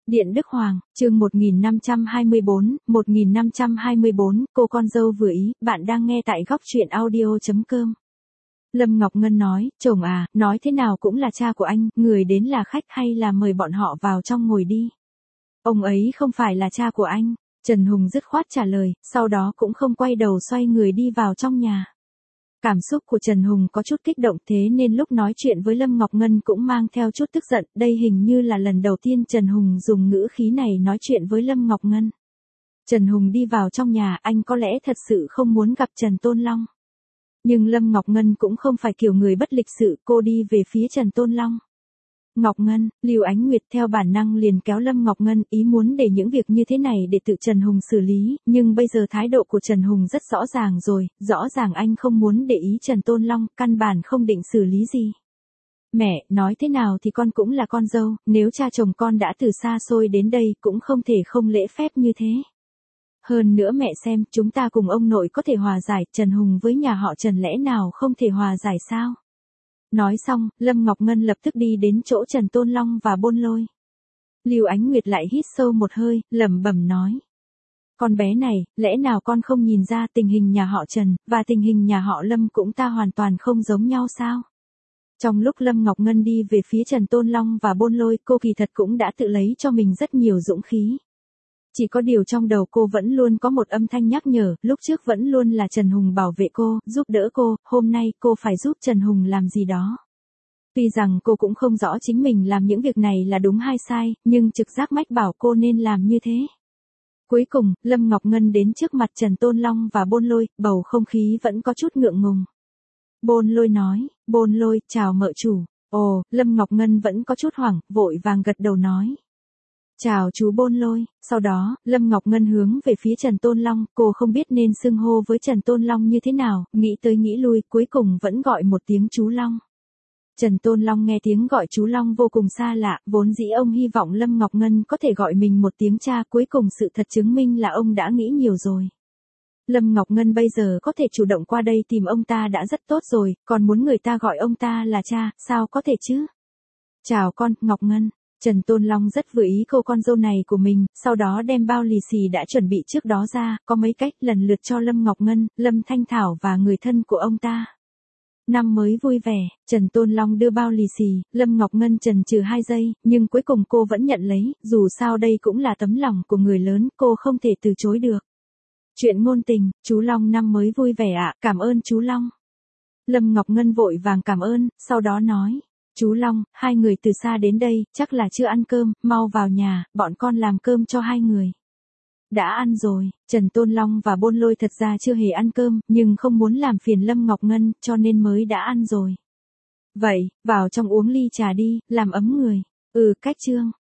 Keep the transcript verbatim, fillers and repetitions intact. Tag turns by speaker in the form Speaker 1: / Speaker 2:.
Speaker 1: Điện Đức Hoàng, chương một nghìn năm trăm hai mươi bốn, một nghìn năm trăm hai mươi bốn, cô con dâu vừa ý, bạn đang nghe tại góc truyện audio chấm com. Lâm Ngọc Ngân nói, chồng à, nói thế nào cũng là cha của anh, người đến là khách hay là mời bọn họ vào trong ngồi đi. Ông ấy không phải là cha của anh, Trần Hùng dứt khoát trả lời, sau đó cũng không quay đầu xoay người đi vào trong nhà. Cảm xúc của Trần Hùng có chút kích động thế nên lúc nói chuyện với Lâm Ngọc Ngân cũng mang theo chút tức giận, đây hình như là lần đầu tiên Trần Hùng dùng ngữ khí này nói chuyện với Lâm Ngọc Ngân. Trần Hùng đi vào trong nhà, anh có lẽ thật sự không muốn gặp Trần Tôn Long. Nhưng Lâm Ngọc Ngân cũng không phải kiểu người bất lịch sự, cô đi về phía Trần Tôn Long. Ngọc Ngân, Lưu Ánh Nguyệt theo bản năng liền kéo Lâm Ngọc Ngân, ý muốn để những việc như thế này để tự Trần Hùng xử lý, nhưng bây giờ thái độ của Trần Hùng rất rõ ràng rồi, rõ ràng anh không muốn để ý Trần Tôn Long, căn bản không định xử lý gì. Mẹ, nói thế nào thì con cũng là con dâu, nếu cha chồng con đã từ xa xôi đến đây cũng không thể không lễ phép như thế. Hơn nữa mẹ xem, chúng ta cùng ông nội có thể hòa giải, Trần Hùng với nhà họ Trần lẽ nào không thể hòa giải sao? Nói xong, Lâm Ngọc Ngân lập tức đi đến chỗ Trần Tôn Long và Bôn Lôi. Lưu Ánh Nguyệt lại hít sâu một hơi, lẩm bẩm nói. Con bé này, lẽ nào con không nhìn ra tình hình nhà họ Trần, và tình hình nhà họ Lâm cũng ta hoàn toàn không giống nhau sao? Trong lúc Lâm Ngọc Ngân đi về phía Trần Tôn Long và Bôn Lôi, cô kỳ thật cũng đã tự lấy cho mình rất nhiều dũng khí. Chỉ có điều trong đầu cô vẫn luôn có một âm thanh nhắc nhở, lúc trước vẫn luôn là Trần Hùng bảo vệ cô, giúp đỡ cô, hôm nay cô phải giúp Trần Hùng làm gì đó. Tuy rằng cô cũng không rõ chính mình làm những việc này là đúng hay sai, nhưng trực giác mách bảo cô nên làm như thế. Cuối cùng, Lâm Ngọc Ngân đến trước mặt Trần Tôn Long và Bôn Lôi, bầu không khí vẫn có chút ngượng ngùng. Bôn Lôi nói, Bôn Lôi, chào mợ chủ. Ồ, Lâm Ngọc Ngân vẫn có chút hoảng, vội vàng gật đầu nói. Chào chú Bôn Lôi, sau đó, Lâm Ngọc Ngân hướng về phía Trần Tôn Long, cô không biết nên xưng hô với Trần Tôn Long như thế nào, nghĩ tới nghĩ lui, cuối cùng vẫn gọi một tiếng chú Long. Trần Tôn Long nghe tiếng gọi chú Long vô cùng xa lạ, vốn dĩ ông hy vọng Lâm Ngọc Ngân có thể gọi mình một tiếng cha, cuối cùng sự thật chứng minh là ông đã nghĩ nhiều rồi. Lâm Ngọc Ngân bây giờ có thể chủ động qua đây tìm ông ta đã rất tốt rồi, còn muốn người ta gọi ông ta là cha, sao có thể chứ? Chào con, Ngọc Ngân. Trần Tôn Long rất vừa ý cô con dâu này của mình, sau đó đem bao lì xì đã chuẩn bị trước đó ra, có mấy cách lần lượt cho Lâm Ngọc Ngân, Lâm Thanh Thảo và người thân của ông ta. Năm mới vui vẻ, Trần Tôn Long đưa bao lì xì, Lâm Ngọc Ngân chần chừ hai giây, nhưng cuối cùng cô vẫn nhận lấy, dù sao đây cũng là tấm lòng của người lớn, cô không thể từ chối được. Chuyện ngôn tình, chú Long năm mới vui vẻ ạ, cảm ơn chú Long. Lâm Ngọc Ngân vội vàng cảm ơn, sau đó nói. Chú Long, hai người từ xa đến đây, chắc là chưa ăn cơm, mau vào nhà, bọn con làm cơm cho hai người. Đã ăn rồi, Trần Tôn Long và Bôn Lôi thật ra chưa hề ăn cơm, nhưng không muốn làm phiền Lâm Ngọc Ngân, cho nên mới đã ăn rồi. Vậy, vào trong uống ly trà đi, làm ấm người. Ừ, cách chương.